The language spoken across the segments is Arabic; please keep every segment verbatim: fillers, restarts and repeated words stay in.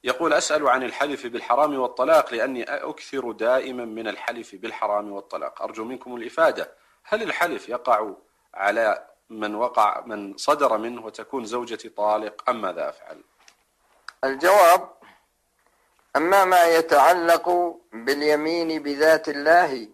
يقول: أسأل عن الحلف بالحرام والطلاق لأني أكثر دائما من الحلف بالحرام والطلاق، أرجو منكم الإفادة. هل الحلف يقع على من وقع من صدر منه وتكون زوجتي طالق أم ماذا أفعل؟ الجواب: أما ما يتعلق باليمين بذات الله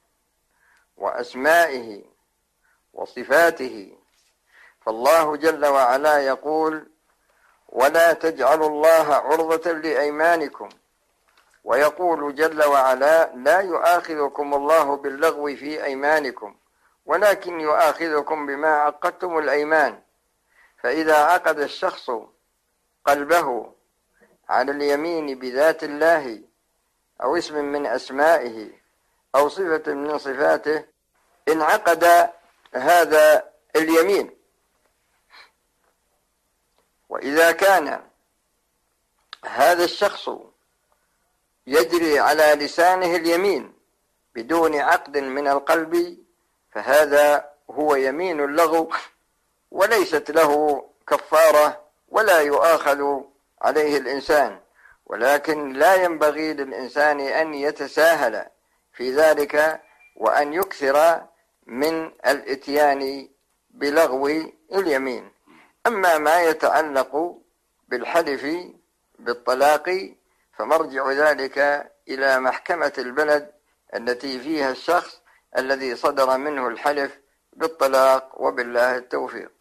وأسمائه وصفاته فالله جل وعلا يقول: ولا تجعلوا الله عرضة لأيمانكم. ويقول جل وعلا: لا يؤاخذكم الله باللغو في أيمانكم ولكن يؤاخذكم بما عقدتم الأيمان. فإذا عقد الشخص قلبه على اليمين بذات الله أو اسم من أسمائه أو صفة من صفاته انعقد هذا اليمين. وإذا كان هذا الشخص يجري على لسانه اليمين بدون عقد من القلب فهذا هو يمين اللغو وليست له كفارة ولا يؤاخذ عليه الإنسان، ولكن لا ينبغي للإنسان أن يتساهل في ذلك وأن يكثر من الإتيان بلغو اليمين. أما ما يتعلق بالحلف بالطلاق فمرجع ذلك إلى محكمة البلد التي فيها الشخص الذي صدر منه الحلف بالطلاق، وبالله التوفيق.